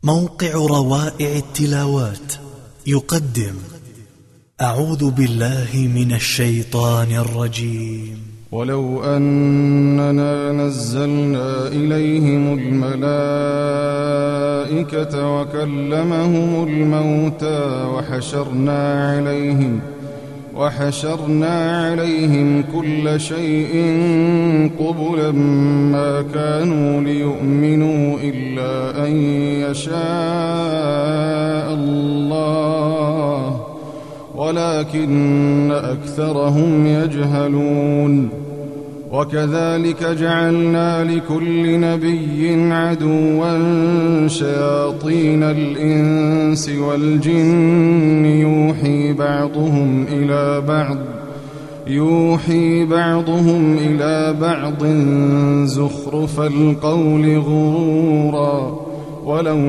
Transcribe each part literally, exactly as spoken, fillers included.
موقع روائع التلاوات يقدم أعوذ بالله من الشيطان الرجيم. ولو أننا نزلنا إليهم الملائكة وكلمهم الموتى وحشرنا عليهم وحشرنا عليهم كل شيء قبلا ما كانوا ليؤمنوا إلا أن يشاء الله ولكن أكثرهم يجهلون. وكذلك جعلنا لكل نبي عدوا شياطين الإنس والجن يوحي بعضهم إلى بعض يوحي بعضهم إلى بعض زخرف القول غرورا ولو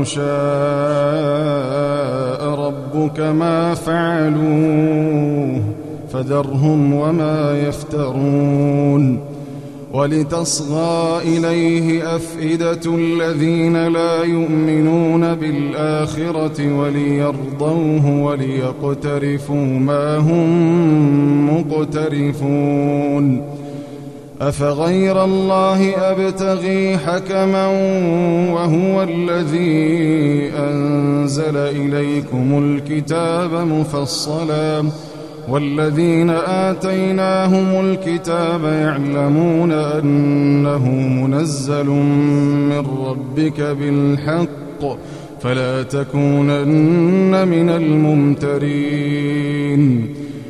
شاء ربك ما فعلوه فذرهم وما يفترون. ولتصغى إليه أفئدة الذين لا يؤمنون بالآخرة وليرضوه وليقترفوا ما هم مقترفون. أفغير الله أبتغي حكما وهو الذي أنزل إليكم الكتاب مفصلا والذين آتيناهم الكتاب يعلمون أنه منزل من ربك بالحق فلا تكونن من الممترين.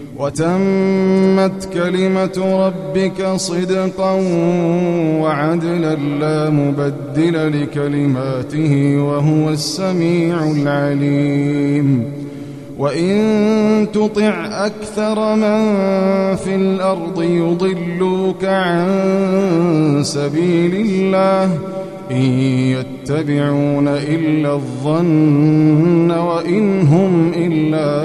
وتمت كلمة ربك صدقا وعدلا لا مبدل لكلماته وهو السميع العليم. وإن تطع أكثر من في الأرض يضلوك عن سبيل الله إن يتبعون إلا الظن وإن هم إلا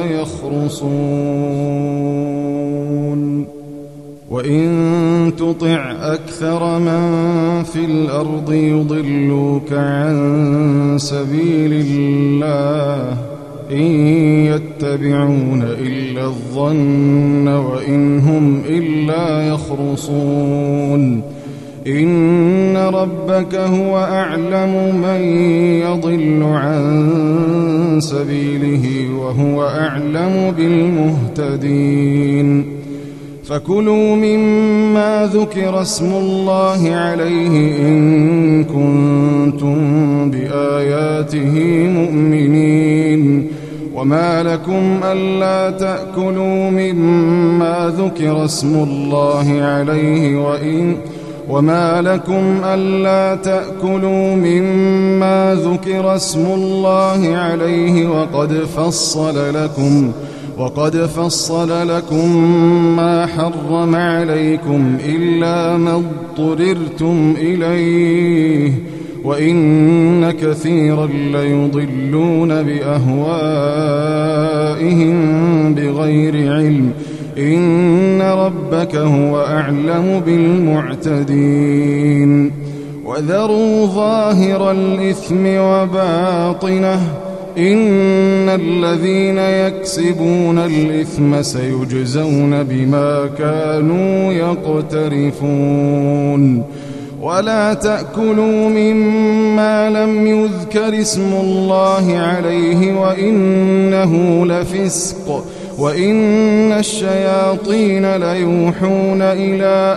يخرصون. وإن تطع أكثر من في الأرض يضلوك عن سبيل الله إن يتبعون إلا الظن وإن هم إلا يخرصون. إن ربك هو أعلم من يضل عن سبيله وهو أعلم بالمهتدين. فكلوا مما ذكر اسم الله عليه إن كنتم بآياته مؤمنين. وما لكم ألا تأكلوا مما ذكر اسم الله عليه وإن وما لكم ألا تأكلوا مما ذكر اسم الله عليه وقد فصل لكم وقد فصل لكم ما حرم عليكم إلا ما اضطررتم إليه وإن كثيرا ليضلون بأهوائهم بغير علم إن ربك هو أعلم بالمعتدين. وذروا ظاهر الإثم وباطنه إن الذين يكسبون الإثم سيجزون بما كانوا يقترفون. ولا تأكلوا مما لم يذكر اسم الله عليه وإنه لفسق وإن الشياطين ليوحون إلى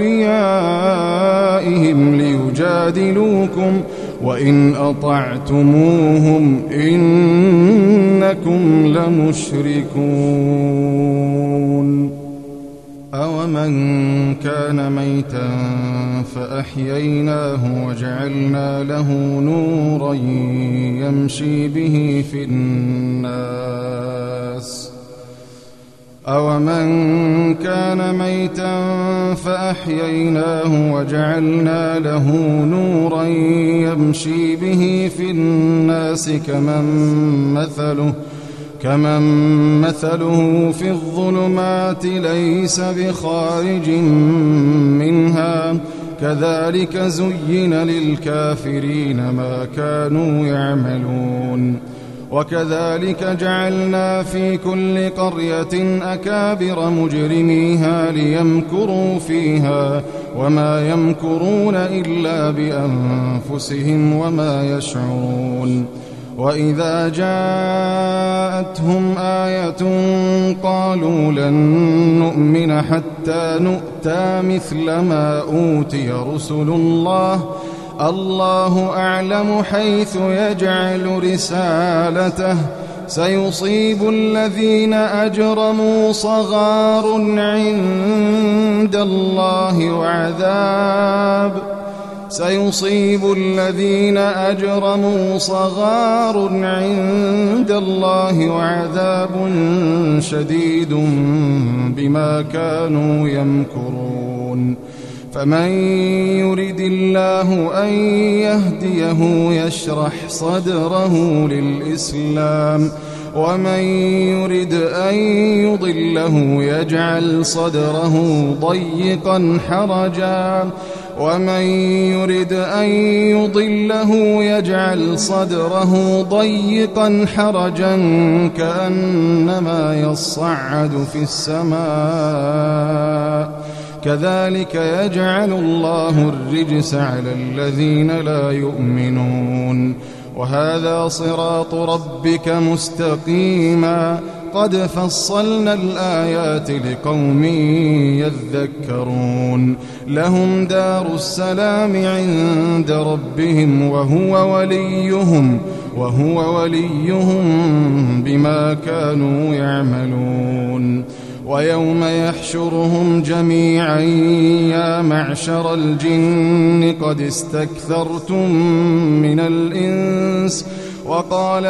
أوليائهم ليجادلوكم وإن أطعتموهم إنكم لمشركون. أومن كان ميتا فأحييناه وجعلنا له نورا يمشي به في الناس أومن كان ميتا فأحييناه وجعلنا له نورا يمشي به في الناس كمن مثله كمن مثله في الظلمات ليس بخارج منها كذلك زين للكافرين ما كانوا يعملون وكذلك جعلنا في كل قرية أكابر مجرميها ليمكروا فيها وما يمكرون إلا بأنفسهم وما يشعرون وإذا جاءتهم آية قالوا لن نؤمن حتى نؤتى مثل ما أوتي رسل الله الله أعلم حيث يجعل رسالته سيصيب الذين أجرموا صغار عند الله وعذاب سيصيب الذين أجرموا صغار عند الله وعذاب شديد بما كانوا يمكرون فمن يرد الله أن يهديه يشرح صدره للإسلام ومن يرد أن يضله يجعل صدره ضيقا حرجا ومن يرد أن يضله يجعل صدره ضيقا حرجا كأنما يصعد في السماء كذلك يجعل الله الرجس على الذين لا يؤمنون وهذا صراط ربك مستقيما قد فصلنا الآيات لقوم يذكرون لهم دار السلام عند ربهم وهو وليهم وهو وليهم بما كانوا يعملون ويوم يحشرهم جميعا يا معشر الجن قد استكثرتم من الإنس وقال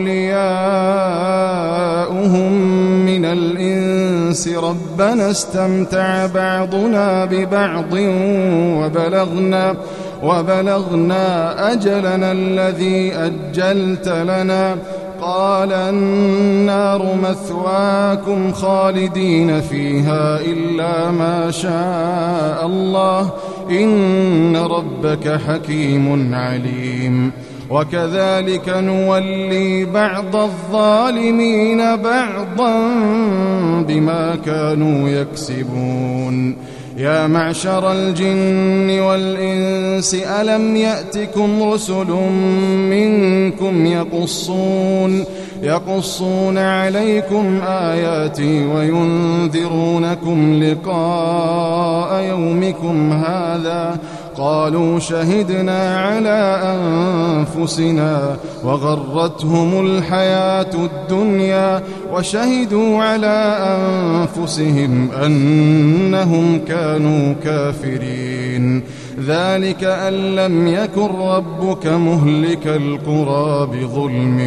أولياؤهم من الإنس ربنا استمتع بعضنا ببعض وبلغنا وبلغنا أجلنا الذي أجلت لنا قال النار مثواكم خالدين فيها إلا ما شاء الله إن ربك حكيم عليم وكذلك نولي بعض الظالمين بعضا بما كانوا يكسبون يا معشر الجن والإنس ألم يأتكم رسل منكم يقصون يقصون عليكم آياتي وينذرونكم لقاء يومكم هذا قالوا شهدنا على أنفسنا وغرتهم الحياة الدنيا وشهدوا على أنفسهم أنهم كانوا كافرين ذلك أن لم يكن ربك مهلك القرى بظلم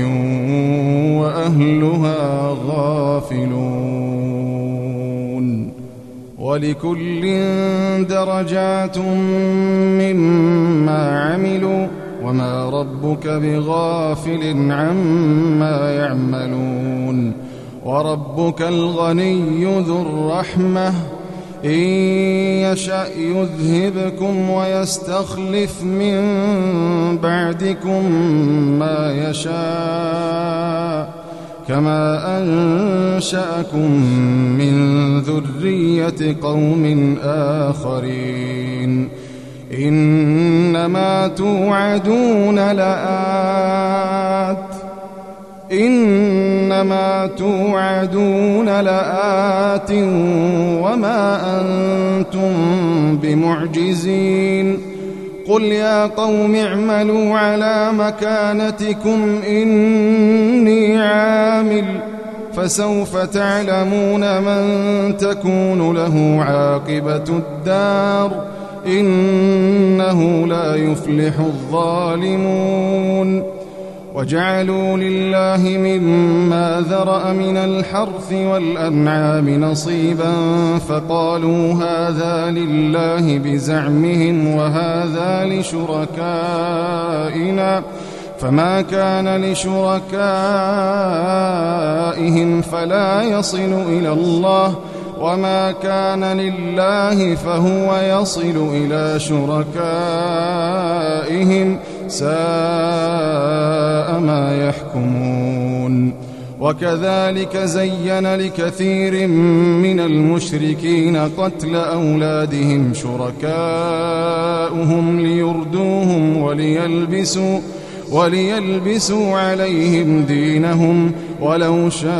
وأهلها غافلون ولكل درجات مما عملوا وما ربك بغافل عما يعملون وربك الغني ذو الرحمة إن يشأ يذهبكم ويستخلف من بعدكم ما يشاء كما أنشأكم من ذرية قوم آخرين إنما توعدون لآت إنما توعدون لآت وما أنتم بمعجزين قل يا قوم اعملوا على مكانتكم إني عامل فسوف تعلمون من تكون له عاقبة الدار إنه لا يفلح الظالمون وجعلوا لله مما ذرأ من الحرث والأنعام نصيبا فقالوا هذا لله بزعمهم وهذا لشركائنا فما كان لشركائهم فلا يصل إلى الله وما كان لله فهو يصل إلى شركائهم ساء ما يحكمون. وكذلك زين لكثير من المشركين قتل أولادهم شركاؤهم ليردوهم وليلبسوا وليلبسوا عليهم دينهم ولو شاء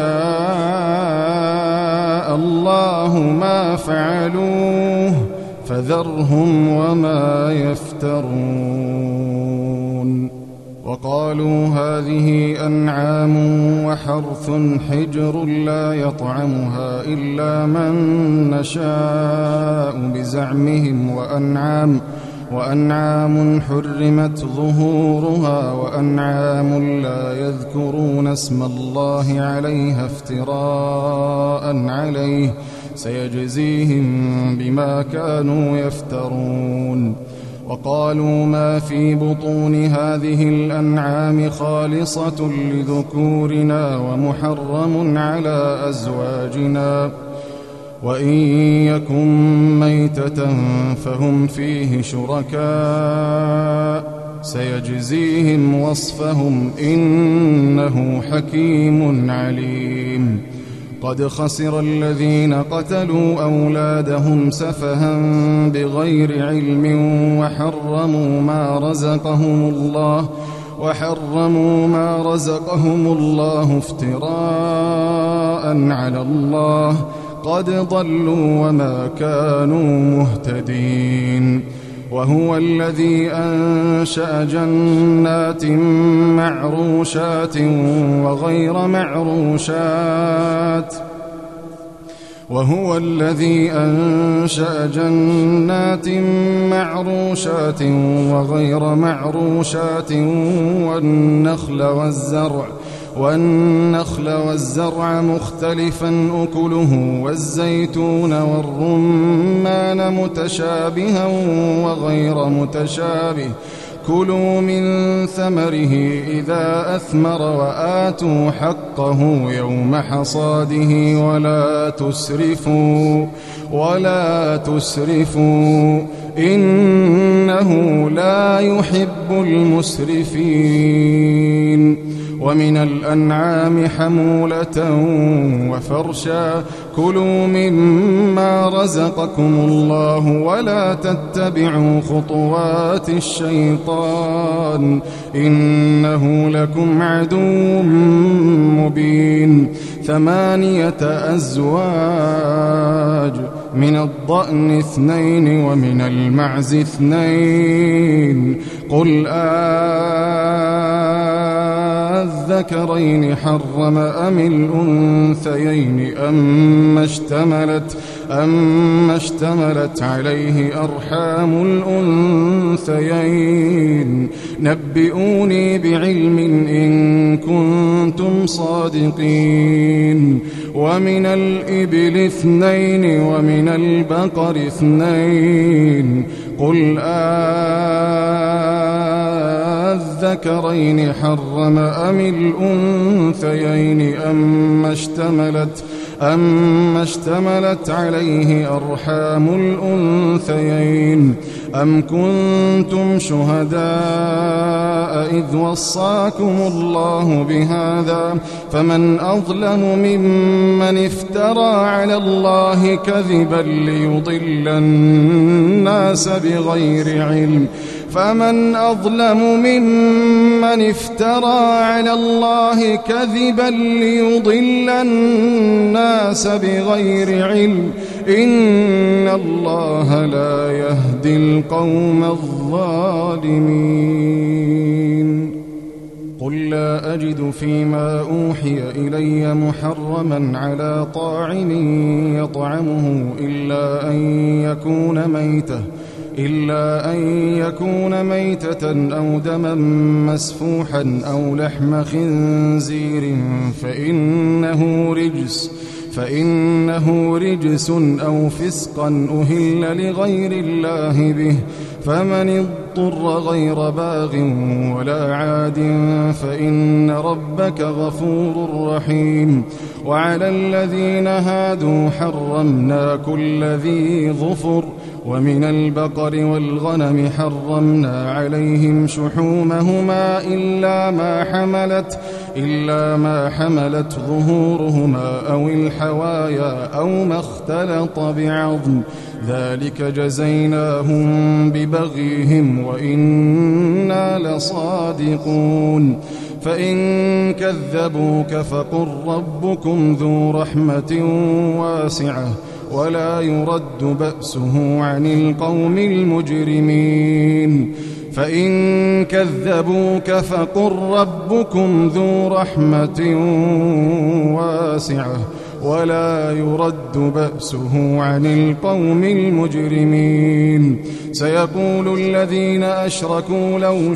الله ما فعلوه فذرهم وما يفترون. وقالوا هذه أنعام وحرث حجر لا يطعمها إلا من نشاء بزعمهم وأنعام وأنعام حرمت ظهورها وأنعام لا يذكرون اسم الله عليها افتراء عليه سيجزيهم بما كانوا يفترون. وقالوا ما في بطون هذه الأنعام خالصة لذكورنا ومحرم على أزواجنا وإن يكن ميتة فهم فيه شركاء سيجزيهم وصفهم إنه حكيم عليم. قد خسر الذين قتلوا أولادهم سفها بغير علم وحرموا ما رزقهم الله وحرموا ما رزقهم الله افتراء على الله قد ضلوا وما كانوا مهتدين. وهو الذي أنشأ جنات معروشات وغير معروشات وهو الذي أنشأ جنات معروشات وغير معروشات والنخل والزرع والنخل والزرع مختلفا أكله والزيتون والرمان متشابها وغير متشابه كلوا من ثمره إذا أثمر وآتوا حقه يوم حصاده ولا تسرفوا ولا تسرفوا إنه لا يحب المسرفين. ومن الأنعام حمولة وفرشا كلوا مما رزقكم الله ولا تتبعوا خطوات الشيطان إنه لكم عدو مبين. ثمانية أزواج من الضأن اثنين ومن المعز اثنين قل الذكرين حرم أم الأنثيين أما اشتملت أما اشتملت عليه أرحام الأنثيين نبئوني بعلم إن كنتم صادقين. ومن الإبل اثنين ومن البقر اثنين قل الذكرين حرم أم الأنثيين أما اشتملت أما اشتملت عليه أرحام الأنثيين أم كنتم شهداء إذ وصاكم الله بهذا فمن أظلم ممن افترى على الله كذبا ليضل الناس بغير علم فمن أظلم ممن افترى على الله كذبا ليضل الناس بغير علم إن الله لا يهدي القوم الظالمين. قل لا أجد فيما أوحي إلي محرما على طاعم يطعمه إلا أن يكون ميتة إلا أن يكون ميتة أو دما مسفوحا أو لحم خنزير فإنه رجس فإنه رجس أو فسقا أهل لغير الله به فمن اضطر غير باغ ولا عاد فإن ربك غفور رحيم. وعلى الذين هادوا حرمنا كل ذي ظفر ومن البقر والغنم حرمنا عليهم شحومهما إلا ما حملت إلا ما حملت ظهورهما أو الحوايا أو ما اختلط بعظم ذلك جزيناهم ببغيهم وإنا لصادقون. فإن كذبوك فقل ربكم ذو رحمة واسعة ولا يرد بأسه عن القوم المجرمين. فإن كذبوك فقل ربكم ذو رحمة واسعة ولا يرد بأسه عن القوم المجرمين. سيقول الذين أشركوا لو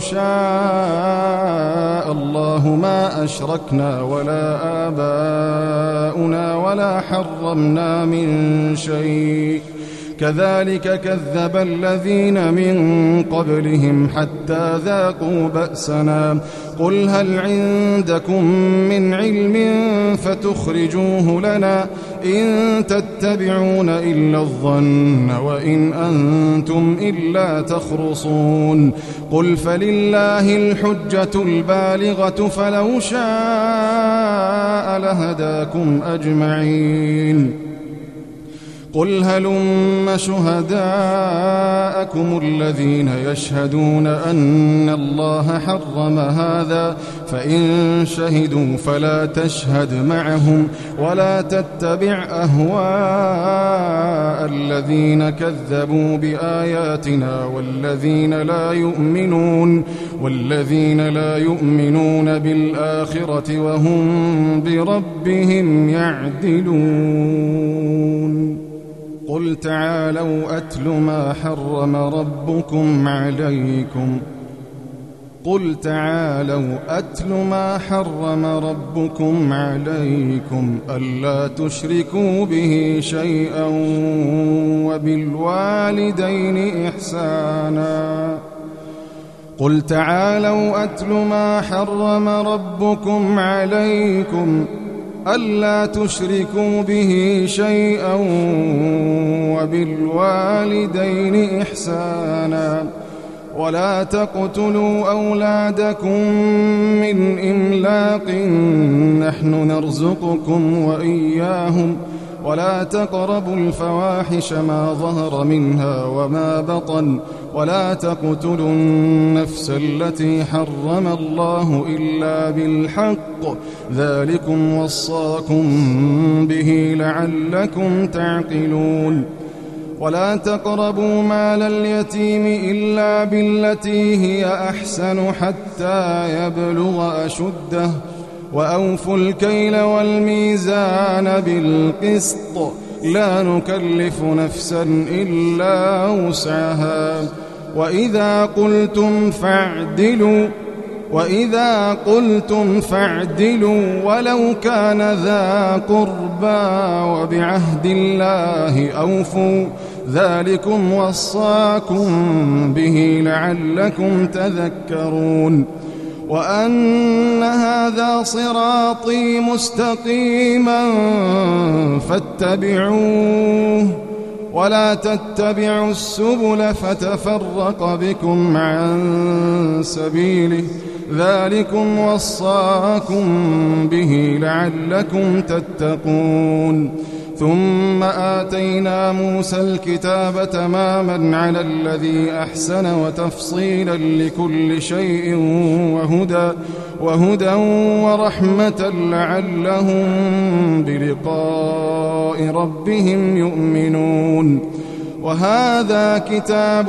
شاء الله ما أشركنا ولا آباؤنا ولا حرمنا من شيء كذلك كذب الذين من قبلهم حتى ذاقوا بأسنا. قل هل عندكم من علم فتخرجوه لنا إن تتبعون إلا الظن وإن أنتم إلا تخرصون. قل فلله الحجة البالغة فلو شاء لهداكم أجمعين. قل هلم شهداءكم الذين يشهدون أن الله حرم هذا فإن شهدوا فلا تشهد معهم ولا تتبع أهواء الذين كذبوا بآياتنا والذين لا يؤمنون والذين لا يؤمنون بالآخرة وهم بربهم يعدلون. قل تعالوا أتل ما حرم ربكم عليكم قل تعالوا أتل ما حرم ربكم عليكم ألا تشركوا به شيئا وبالوالدين إحسانا. قل تعالوا أتل ما حرم ربكم عليكم ألا تشركوا به شيئا وبالوالدين إحسانا ولا تقتلوا أولادكم من إملاق نحن نرزقكم وإياهم ولا تقربوا الفواحش ما ظهر منها وما بطن ولا تقتلوا النفس التي حرم الله إلا بالحق ذلكم وصاكم به لعلكم تعقلون. ولا تقربوا مال اليتيم إلا بالتي هي أحسن حتى يبلغ أشده وأوفوا الكيل والميزان بالقسط لا نكلف نفسا إلا وسعها وإذا قلتم فاعدلوا وإذا قلتم فاعدلوا ولو كان ذا قربى وبعهد الله أوفوا ذلكم وصاكم به لعلكم تذكرون. وأن هذا صراطي مستقيما فاتبعوه ولا تتبعوا السبل فتفرق بكم عن سبيله ذلكم وصاكم به لعلكم تتقون. ثم آتينا موسى الكتاب تماما على الذي أحسن وتفصيلا لكل شيء وهدى, وهدى ورحمة لعلهم بلقاء ربهم يؤمنون. وهذا كتاب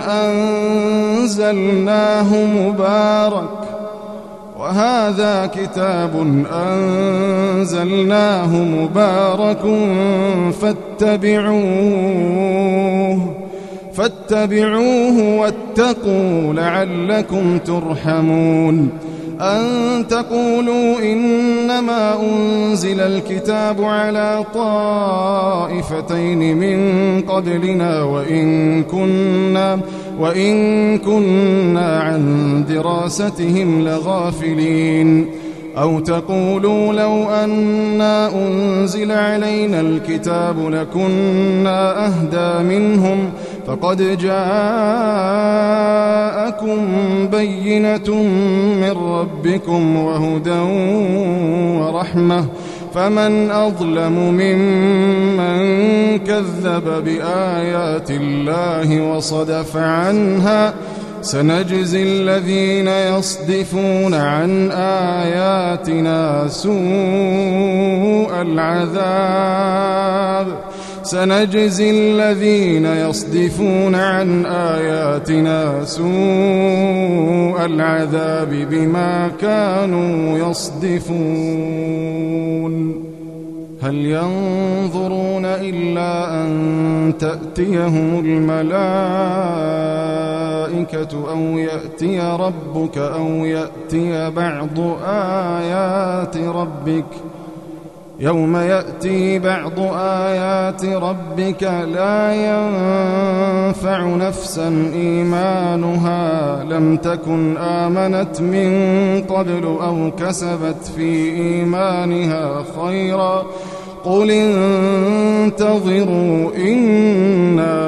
أنزلناه مبارك وهذا كتاب أنزلناه مبارك فاتبعوه فاتبعوه واتقوا لعلكم ترحمون. أن تقولوا إنما أنزل الكتاب على طائفتين من قبلنا وإن كنا, وإن كنا عن دراستهم لغافلين. أو تقولوا لو أنا أنزل علينا الكتاب لكنا أهدى منهم فقد جاءكم بينة من ربكم وهدى ورحمة فمن أظلم ممن كذب بآيات الله وصدف عنها سنجزي الذين يصدفون عن آياتنا سوء العذاب سنجزي الذين يصدفون عن آياتنا سوء العذاب بما كانوا يصدفون. هل ينظرون إلا أن تأتيهم الملائكة أو يأتي ربك أو يأتي بعض آيات ربك يوم يأتي بعض آيات ربك لا ينفع نفسا إيمانها لم تكن آمنت من قبل أو كسبت في إيمانها خيرا قل انتظروا إنا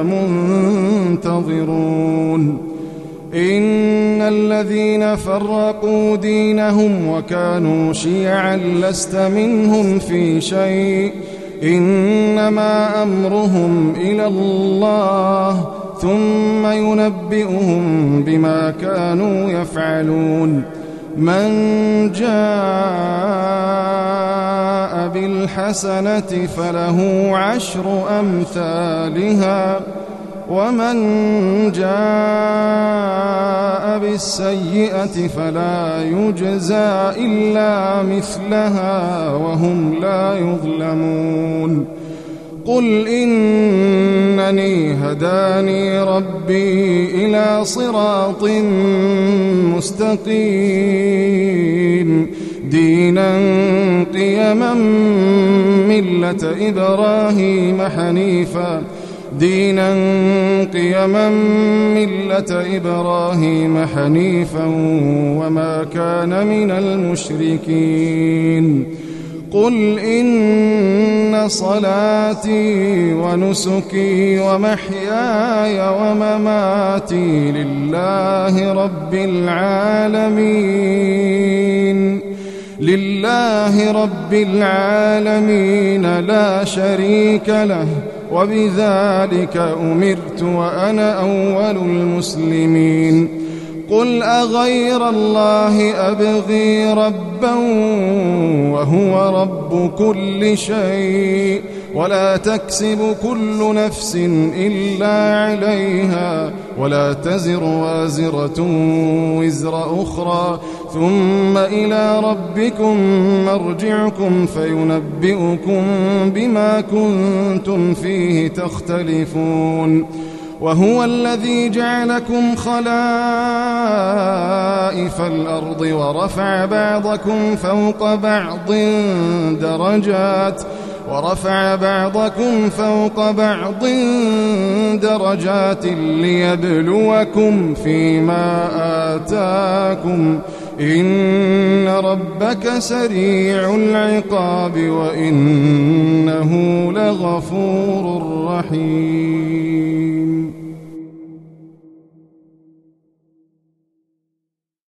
منتظرون. إن الذين فرقوا دينهم وكانوا شيعا لست منهم في شيء إنما أمرهم إلى الله ثم ينبئهم بما كانوا يفعلون. من جاء بالحسنة فله عشر أمثالها ومن جاء بالسيئة فلا يجزى إلا مثلها وهم لا يظلمون. قل إنني هداني ربي إلى صراط مستقيم دينا قيما ملة إبراهيم حنيفا دينا قيما ملة إبراهيم حنيفا وما كان من المشركين. قل إن صلاتي ونسكي ومحياي ومماتي لله رب العالمين لله رب العالمين لا شريك له وبذلك أمرت وأنا أول المسلمين. قل أغير الله أبغي ربا وهو رب كل شيء ولا تكسب كل نفس إلا عليها ولا تزر وازرة وزر أخرى ثم إلى ربكم مرجعكم فينبئكم بما كنتم فيه تختلفون. وهو الذي جعلكم خلائف الأرض ورفع بعضكم فوق بعض درجات ورفع بعضكم فوق بعض درجات ليبلوكم فيما آتاكم إن ربك سريع العقاب وإنه لغفور رحيم.